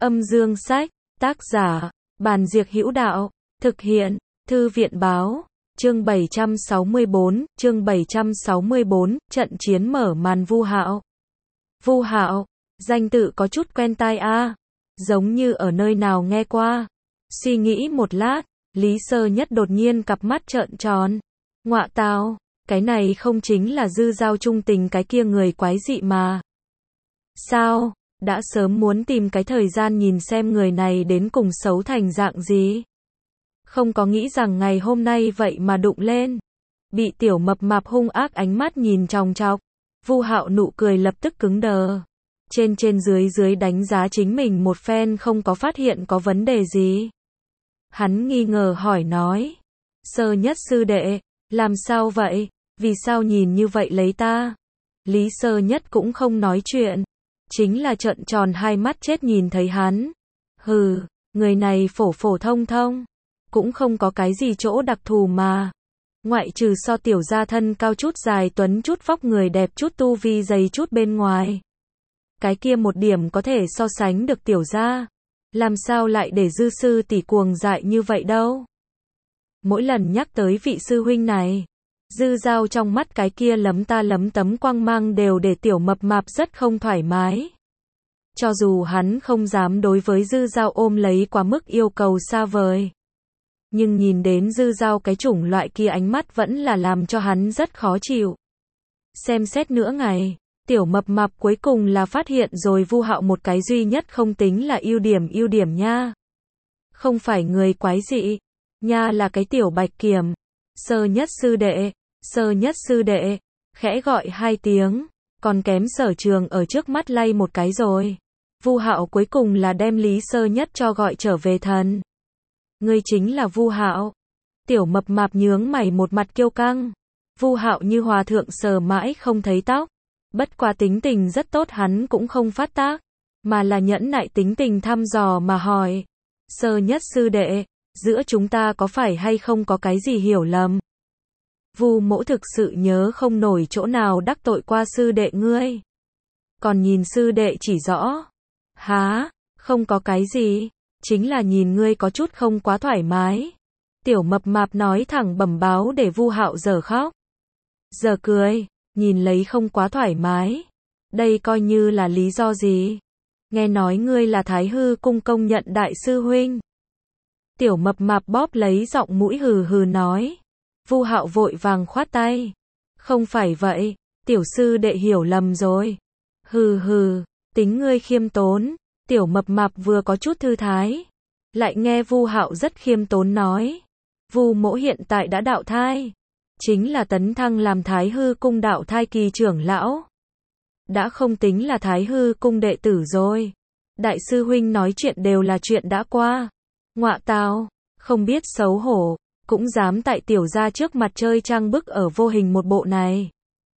Âm dương sách, tác giả, Bàn Diệc Hữu Đạo, thực hiện, Thư viện báo, chương 764, trận chiến mở màn Vu Hạo. Vu Hạo, danh tự có chút quen tai a, giống như ở nơi nào nghe qua. Suy nghĩ một lát, Lý Sơ Nhất đột nhiên cặp mắt trợn tròn. Ngọa tào, cái này không chính là Dư Giao Trung Tình cái kia người quái dị mà. Sao, đã sớm muốn tìm cái thời gian nhìn xem người này đến cùng xấu thành dạng gì. Không có nghĩ rằng ngày hôm nay vậy mà đụng lên. Bị tiểu mập mạp hung ác ánh mắt nhìn chòng chọc, Vu Hạo nụ cười lập tức cứng đờ. Trên dưới đánh giá chính mình một phen không có phát hiện có vấn đề gì. Hắn nghi ngờ hỏi nói. Sơ Nhất sư đệ, làm sao vậy? Vì sao nhìn như vậy lấy ta? Lý Sơ Nhất cũng không nói chuyện. Chính là trợn tròn hai mắt chết nhìn thấy hắn. Hừ, người này phổ phổ thông thông. Cũng không có cái gì chỗ đặc thù mà. Ngoại trừ so tiểu gia thân cao chút dài tuấn chút vóc người đẹp chút tu vi dày chút bên ngoài. Cái kia một điểm có thể so sánh được tiểu gia. Làm sao lại để Dư sư tỷ cuồng dại như vậy đâu. Mỗi lần nhắc tới vị sư huynh này, Dư Giao trong mắt cái kia lấm ta lấm tấm quang mang đều để tiểu mập mạp rất không thoải mái. Cho dù hắn không dám đối với Dư Giao ôm lấy quá mức yêu cầu xa vời. Nhưng nhìn đến Dư Giao cái chủng loại kia ánh mắt vẫn là làm cho hắn rất khó chịu. Xem xét nữa ngày, tiểu mập mạp cuối cùng là phát hiện rồi Vu Hạo một cái duy nhất không tính là ưu điểm nha. Không phải người quái dị, nha là cái tiểu bạch kiểm. Sơ Nhất sư đệ, khẽ gọi hai tiếng, còn kém Sở Trường ở trước mắt lay một cái rồi. Vu Hạo cuối cùng là đem Lý Sơ Nhất cho gọi trở về thần. Ngươi chính là Vu Hạo. Tiểu mập mạp nhướng mày một mặt kiêu căng. Vu Hạo như hòa thượng sờ mãi không thấy tóc. Bất quá tính tình rất tốt hắn cũng không phát tác, mà là nhẫn nại tính tình thăm dò mà hỏi. Sơ Nhất sư đệ, giữa chúng ta có phải hay không có cái gì hiểu lầm? Vu mỗ thực sự nhớ không nổi chỗ nào đắc tội qua sư đệ ngươi. Còn nhìn sư đệ chỉ rõ. Há, không có cái gì, chính là nhìn ngươi có chút không quá thoải mái. Tiểu mập mạp nói thẳng bẩm báo để Vu Hạo giờ khóc. Giờ cười, nhìn lấy không quá thoải mái. Đây coi như là lý do gì? Nghe nói ngươi là Thái Hư cung công nhận đại sư huynh. Tiểu mập mạp bóp lấy giọng mũi hừ hừ nói. Vu Hạo vội vàng khoát tay. Không phải vậy, tiểu sư đệ hiểu lầm rồi. Hừ hừ, tính ngươi khiêm tốn. Tiểu mập mạp vừa có chút thư thái, lại nghe Vu Hạo rất khiêm tốn nói. Vu mỗ hiện tại đã đạo thai. Chính là tấn thăng làm Thái Hư cung đạo thai kỳ trưởng lão. Đã không tính là Thái Hư cung đệ tử rồi. Đại sư huynh nói chuyện đều là chuyện đã qua. Ngọa tào, không biết xấu hổ, cũng dám tại tiểu gia trước mặt chơi trang bức ở vô hình một bộ này.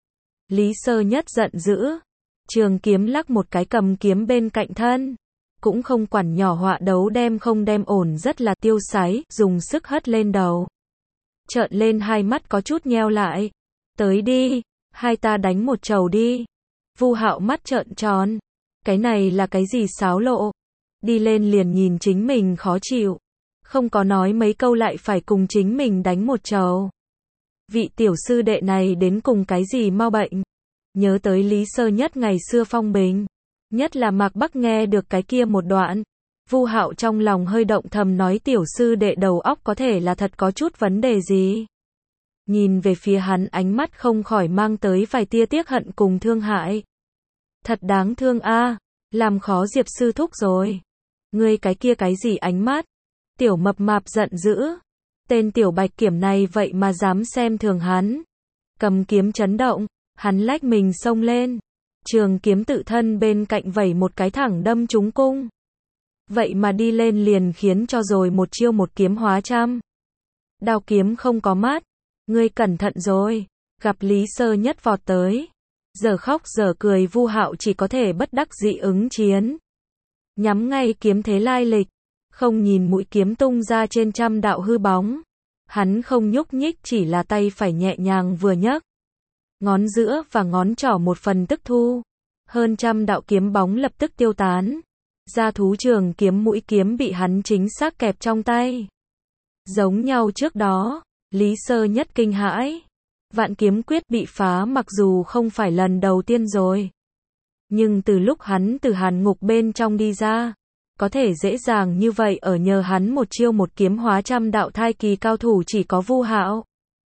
Lý Sơ Nhất giận dữ, trường kiếm lắc một cái cầm kiếm bên cạnh thân, cũng không quản nhỏ họa đấu đem không đem ổn rất là tiêu sái, dùng sức hất lên đầu. Trợn lên hai mắt có chút nheo lại. Tới đi, hai ta đánh một trầu đi. Vu Hạo mắt trợn tròn. Cái này là cái gì xáo lộ? Đi lên liền nhìn chính mình khó chịu. Không có nói mấy câu lại phải cùng chính mình đánh một trầu. Vị tiểu sư đệ này đến cùng cái gì mau bệnh? Nhớ tới Lý Sơ Nhất ngày xưa phong bình. Nhất là Mạc Bắc nghe được cái kia một đoạn. Vu Hạo trong lòng hơi động thầm nói tiểu sư đệ đầu óc có thể là thật có chút vấn đề gì. Nhìn về phía hắn ánh mắt không khỏi mang tới vài tia tiếc hận cùng thương hại. Thật đáng thương a, làm khó Diệp sư thúc rồi. Ngươi cái kia cái gì ánh mắt? Tiểu mập mạp giận dữ. Tên tiểu bạch kiểm này vậy mà dám xem thường hắn. Cầm kiếm chấn động, hắn lách mình xông lên. Trường kiếm tự thân bên cạnh vẩy một cái thẳng đâm trúng cung. Vậy mà đi lên liền khiến cho rồi một chiêu một kiếm hóa trăm. Đao kiếm không có mắt. Ngươi cẩn thận rồi. Gặp Lý Sơ Nhất vọt tới. Giờ khóc giờ cười Vu Hạo chỉ có thể bất đắc dĩ ứng chiến. Nhắm ngay kiếm thế lai lịch. Không nhìn mũi kiếm tung ra trên trăm đạo hư bóng. Hắn không nhúc nhích chỉ là tay phải nhẹ nhàng vừa nhấc. Ngón giữa và ngón trỏ một phần tức thu. Hơn trăm đạo kiếm bóng lập tức tiêu tán. Gia thú trường kiếm mũi kiếm bị hắn chính xác kẹp trong tay. Giống nhau trước đó, Lý Sơ Nhất kinh hãi. Vạn kiếm quyết bị phá mặc dù không phải lần đầu tiên rồi. Nhưng từ lúc hắn từ hàn ngục bên trong đi ra, có thể dễ dàng như vậy ở nhờ hắn một chiêu một kiếm hóa trăm đạo thai kỳ cao thủ chỉ có Vu Hạo.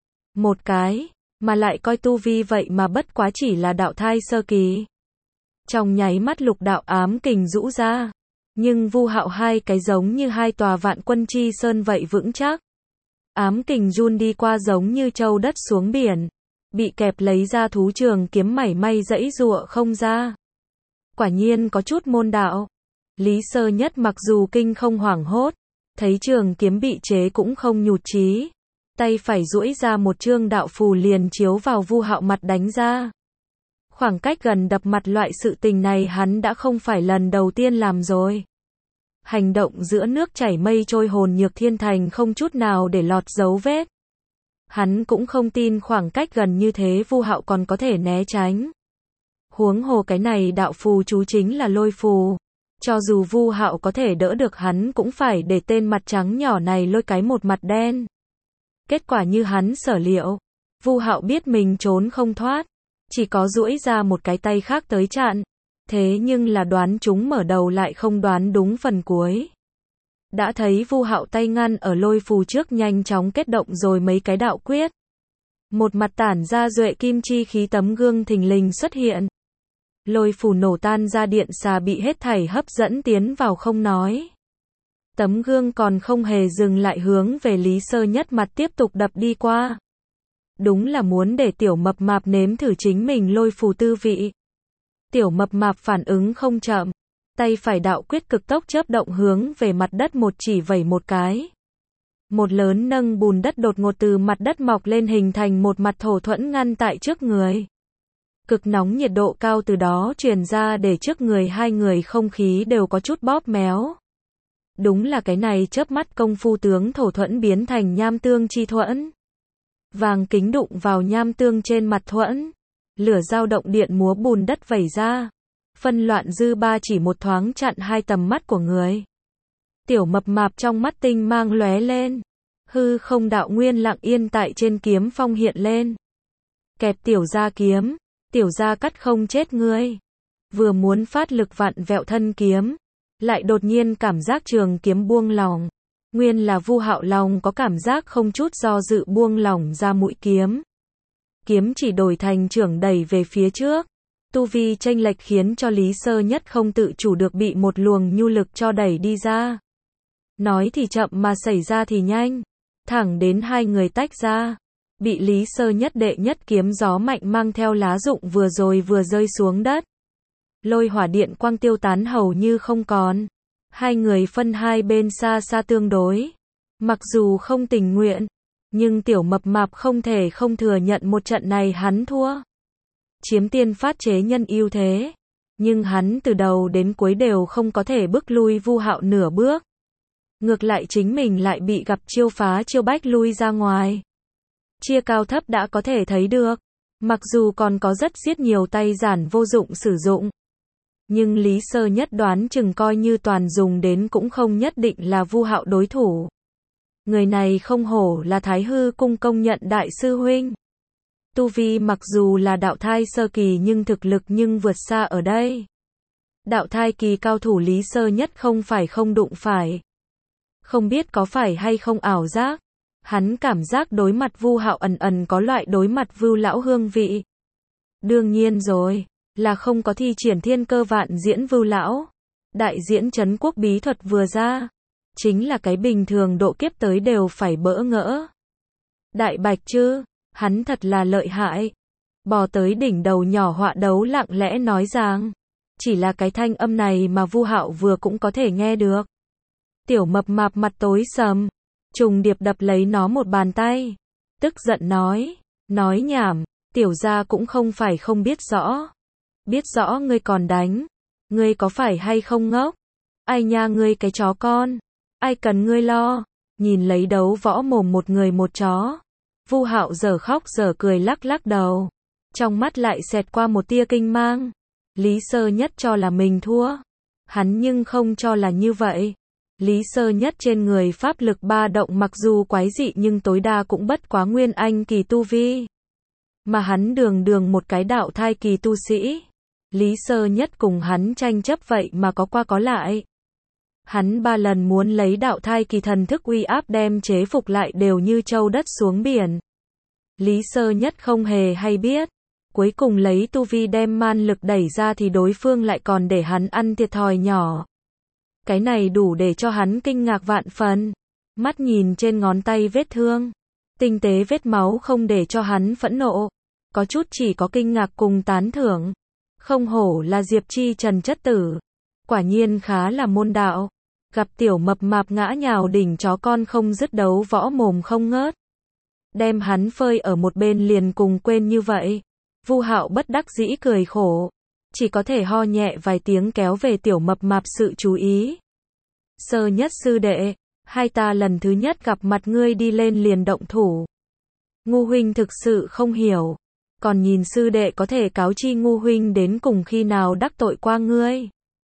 Một cái, mà lại coi tu vi vậy mà bất quá chỉ là đạo thai sơ kỳ. Trong nháy mắt lục đạo ám kình rũ ra. Nhưng Vu Hạo hai cái giống như hai tòa vạn quân chi sơn vậy vững chắc. Ám kình run đi qua giống như châu đất xuống biển. Bị kẹp lấy ra thú trường kiếm mảy may giãy giụa không ra. Quả nhiên có chút môn đạo. Lý Sơ Nhất mặc dù kinh không hoảng hốt, thấy trường kiếm bị chế cũng không nhụt chí. Tay phải duỗi ra một chương đạo phù liền chiếu vào Vu Hạo mặt đánh ra. Khoảng cách gần đập mặt loại sự tình này hắn đã không phải lần đầu tiên làm rồi. Hành động giữa nước chảy mây trôi hồn nhược thiên thành không chút nào để lọt dấu vết. Hắn cũng không tin khoảng cách gần như thế Vu Hạo còn có thể né tránh. Huống hồ cái này đạo phù chú chính là lôi phù. Cho dù Vu Hạo có thể đỡ được hắn cũng phải để tên mặt trắng nhỏ này lôi cái một mặt đen. Kết quả như hắn sở liệu. Vu Hạo biết mình trốn không thoát. Chỉ có duỗi ra một cái tay khác tới chặn. Thế nhưng là đoán chúng mở đầu lại không đoán đúng phần cuối. Đã thấy Vu Hạo tay ngăn ở lôi phù trước nhanh chóng kết động rồi mấy cái đạo quyết. Một mặt tản ra duệ kim chi khí tấm gương thình lình xuất hiện. Lôi phù nổ tan ra điện xà bị hết thảy hấp dẫn tiến vào không nói. Tấm gương còn không hề dừng lại hướng về Lý Sơ Nhất mặt tiếp tục đập đi qua. Đúng là muốn để tiểu mập mạp nếm thử chính mình lôi phù tư vị. Tiểu mập mạp phản ứng không chậm. Tay phải đạo quyết cực tốc chớp động hướng về mặt đất một chỉ vẩy một cái. Một lớn nâng bùn đất đột ngột từ mặt đất mọc lên hình thành một mặt thổ thuẫn ngăn tại trước người. Cực nóng nhiệt độ cao từ đó truyền ra để trước người hai người không khí đều có chút bóp méo. Đúng là cái này chớp mắt công phu tướng thổ thuẫn biến thành nham tương chi thuẫn. Vàng kính đụng vào nham tương trên mặt thuẫn. Lửa dao động điện múa bùn đất vẩy ra. Phân loạn dư ba chỉ một thoáng chặn hai tầm mắt của người. Tiểu mập mạp trong mắt tinh mang lóe lên. Hư không đạo nguyên lặng yên tại trên kiếm phong hiện lên. Kẹp tiểu gia kiếm. Tiểu gia cắt không chết ngươi. Vừa muốn phát lực vặn vẹo thân kiếm. Lại đột nhiên cảm giác trường kiếm buông lỏng. Nguyên là Vu Hạo lòng có cảm giác không chút do dự buông lỏng ra mũi kiếm. Kiếm chỉ đổi thành chưởng đẩy về phía trước. Tu vi chênh lệch khiến cho Lý Sơ Nhất không tự chủ được bị một luồng nhu lực cho đẩy đi ra. Nói thì chậm mà xảy ra thì nhanh. Thẳng đến hai người tách ra. Bị Lý Sơ Nhất đệ nhất kiếm gió mạnh mang theo lá rụng vừa rồi vừa rơi xuống đất. Lôi hỏa điện quang tiêu tán hầu như không còn. Hai người phân hai bên xa xa tương đối. Mặc dù không tình nguyện, nhưng tiểu mập mạp không thể không thừa nhận một trận này hắn thua. Chiếm tiên phát chế nhân ưu thế. Nhưng hắn từ đầu đến cuối đều không có thể bức lui Vu Hạo nửa bước. Ngược lại chính mình lại bị gặp chiêu phá chiêu bách lui ra ngoài. Chia cao thấp đã có thể thấy được. Mặc dù còn có rất giết nhiều tay giản vô dụng sử dụng. Nhưng Lý Sơ Nhất đoán chừng coi như toàn dùng đến cũng không nhất định là Vu Hạo đối thủ. Người này không hổ là Thái Hư Cung công nhận đại sư huynh. Tu vi mặc dù là đạo thai sơ kỳ nhưng thực lực nhưng vượt xa ở đây. Đạo thai kỳ cao thủ Lý Sơ Nhất không phải không đụng phải. Không biết có phải hay không ảo giác. Hắn cảm giác đối mặt Vu Hạo ẩn ẩn có loại đối mặt Vưu lão hương vị. Đương nhiên rồi, là không có thi triển thiên cơ vạn diễn Vưu lão. Đại diễn trấn quốc bí thuật vừa ra. Chính là cái bình thường độ kiếp tới đều phải bỡ ngỡ. Đại bạch chứ, hắn thật là lợi hại. Bò tới đỉnh đầu nhỏ họa đấu lặng lẽ nói rằng. Chỉ là cái thanh âm này mà Vu Hạo vừa cũng có thể nghe được. Tiểu mập mạp mặt tối sầm. Trùng điệp đập lấy nó một bàn tay. Tức giận nói nhảm, tiểu gia cũng không phải không biết rõ. Biết rõ ngươi còn đánh. Ngươi có phải hay không ngốc? Ai nha ngươi cái chó con. Ai cần ngươi lo. Nhìn lấy đấu võ mồm một người một chó. Vu Hạo giờ khóc giờ cười lắc lắc đầu. Trong mắt lại xẹt qua một tia kinh mang. Lý Sơ Nhất cho là mình thua. Hắn nhưng không cho là như vậy. Lý Sơ Nhất trên người pháp lực ba động mặc dù quái dị nhưng tối đa cũng bất quá nguyên anh kỳ tu vi. Mà hắn đường đường một cái đạo thai kỳ tu sĩ. Lý Sơ Nhất cùng hắn tranh chấp vậy mà có qua có lại. Hắn 3 lần muốn lấy đạo thai kỳ thần thức uy áp đem chế phục lại đều như châu đất xuống biển. Lý Sơ Nhất không hề hay biết. Cuối cùng lấy tu vi đem man lực đẩy ra thì đối phương lại còn để hắn ăn thiệt thòi nhỏ. Cái này đủ để cho hắn kinh ngạc vạn phần. Mắt nhìn trên ngón tay vết thương. Tinh tế vết máu không để cho hắn phẫn nộ. Có chút chỉ có kinh ngạc cùng tán thưởng. Không hổ là Diệp Chi Trần chất tử. Quả nhiên khá là môn đạo. Gặp tiểu mập mạp ngã nhào đỉnh chó con không dứt đấu võ mồm không ngớt. Đem hắn phơi ở một bên liền cùng quên như vậy. Vu Hạo bất đắc dĩ cười khổ. Chỉ có thể ho nhẹ vài tiếng kéo về tiểu mập mạp sự chú ý. Sơ Nhất sư đệ, hai ta lần thứ nhất gặp mặt ngươi đi lên liền động thủ. Ngu huynh thực sự không hiểu. Còn nhìn sư đệ có thể cáo chi ngu huynh đến cùng khi nào đắc tội qua ngươi.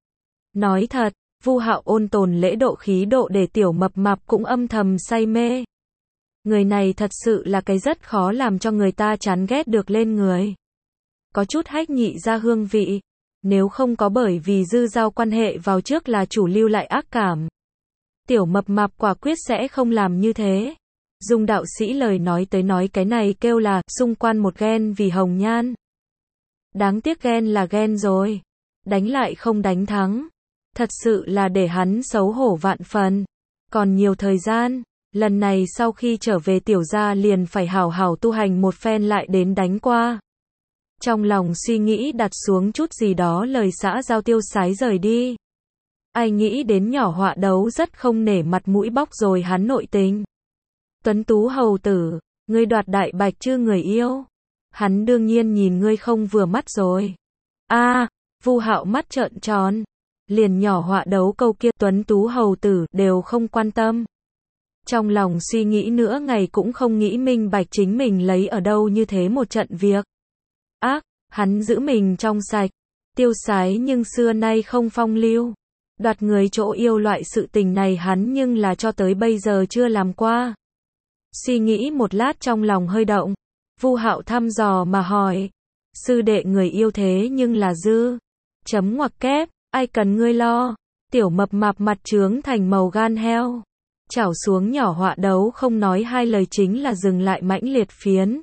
Nói thật, Vu Hạo ôn tồn lễ độ khí độ để tiểu mập mạp cũng âm thầm say mê. Người này thật sự là cái rất khó làm cho người ta chán ghét được lên người. Có chút hách nhị ra hương vị. Nếu không có bởi vì dư giao quan hệ vào trước là chủ lưu lại ác cảm. Tiểu mập mạp quả quyết sẽ không làm như thế. Dùng đạo sĩ lời nói tới nói cái này kêu là xung quan một ghen vì hồng nhan. Đáng tiếc ghen là ghen rồi. Đánh lại không đánh thắng. Thật sự là để hắn xấu hổ vạn phần. Còn nhiều thời gian. Lần này sau khi trở về tiểu gia liền phải hảo hảo tu hành một phen lại đến đánh qua. Trong lòng suy nghĩ đặt xuống chút gì đó lời xã giao tiêu sái rời đi. Ai nghĩ đến nhỏ họa đấu rất không nể mặt mũi bóc rồi hắn nội tình. Tuấn tú hầu tử, ngươi đoạt đại bạch chưa người yêu. Hắn đương nhiên nhìn ngươi không vừa mắt rồi. Vu Hạo mắt trợn tròn. Liền nhỏ họa đấu câu kia tuấn tú hầu tử đều không quan tâm. Trong lòng suy nghĩ nữa ngày cũng không nghĩ minh bạch chính mình lấy ở đâu như thế một trận việc. Hắn giữ mình trong sạch, tiêu sái nhưng xưa nay không phong lưu. Đoạt người chỗ yêu loại sự tình này hắn nhưng là cho tới bây giờ chưa làm qua. Suy nghĩ một lát trong lòng hơi động. Vu Hạo thăm dò mà hỏi. Sư đệ người yêu thế nhưng là dư. Chấm ngoặc kép, ai cần ngươi lo. Tiểu mập mạp mặt trướng thành màu gan heo. Chảo xuống nhỏ họa đấu không nói hai lời chính là dừng lại mãnh liệt phiến.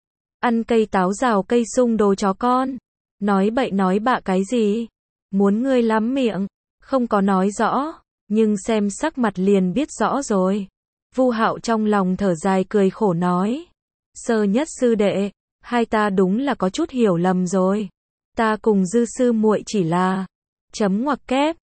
Ăn cây táo rào cây sung đồ chó con. Nói bậy nói bạ cái gì? Muốn ngươi lắm miệng. Không có nói rõ. Nhưng xem sắc mặt liền biết rõ rồi. Vu Hạo trong lòng thở dài cười khổ nói. Sơ Nhất sư đệ. Hai ta đúng là có chút hiểu lầm rồi. Ta cùng dư sư muội chỉ là. Chấm ngoặc kép.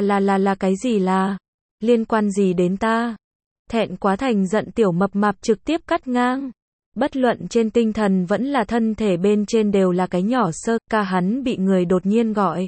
Là cái gì là. Liên quan gì đến ta? Thẹn quá thành giận tiểu mập mạp trực tiếp cắt ngang. Bất luận trên tinh thần vẫn là thân thể bên trên đều là cái nhỏ sơ ca hắn bị người đột nhiên gọi.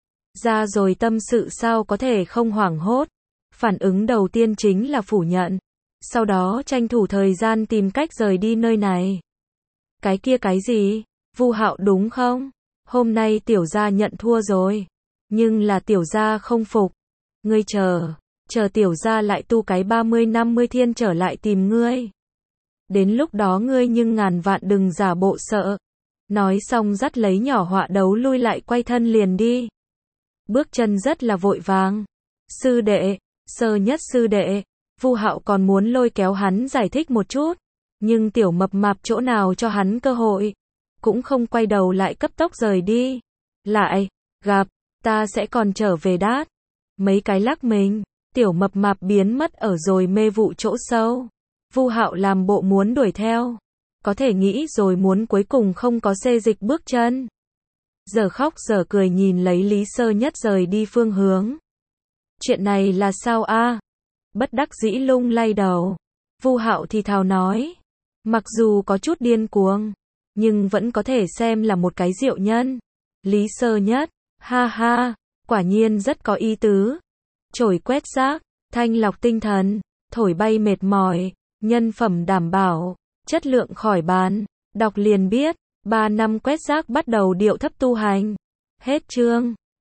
Ra rồi tâm sự sao có thể không hoảng hốt. Phản ứng đầu tiên chính là phủ nhận. Sau đó tranh thủ thời gian tìm cách rời đi nơi này. Cái kia cái gì? Vu Hạo đúng không? Hôm nay tiểu gia nhận thua rồi. Nhưng là tiểu gia không phục. Ngươi chờ tiểu gia lại tu cái 30-50 thiên trở lại tìm ngươi. Đến lúc đó ngươi nhưng ngàn vạn đừng giả bộ sợ. Nói xong dắt lấy nhỏ họa đấu lui lại quay thân liền đi. Bước chân rất là vội vàng. Sư đệ, Sơ Nhất sư đệ. Vu Hạo còn muốn lôi kéo hắn giải thích một chút. Nhưng tiểu mập mạp chỗ nào cho hắn cơ hội. Cũng không quay đầu lại cấp tốc rời đi. Lại, gặp, ta sẽ còn trở về đát. Mấy cái lắc mình. Tiểu mập mạp biến mất ở rồi mê vụ chỗ sâu. Vu Hạo làm bộ muốn đuổi theo. Có thể nghĩ rồi muốn cuối cùng không có xê dịch bước chân. Giờ khóc giờ cười nhìn lấy Lý Sơ Nhất rời đi phương hướng. Chuyện này là sao a? Bất đắc dĩ lung lay đầu. Vu Hạo thì thào nói. Mặc dù có chút điên cuồng. Nhưng vẫn có thể xem là một cái diệu nhân. Lý Sơ Nhất. Ha ha. Quả nhiên rất có ý tứ. Chổi quét rác. Thanh lọc tinh thần. Thổi bay mệt mỏi. Nhân phẩm đảm bảo. Chất lượng khỏi bàn. Đọc liền biết. 3 năm quét rác bắt đầu điệu thấp tu hành. Hết chương.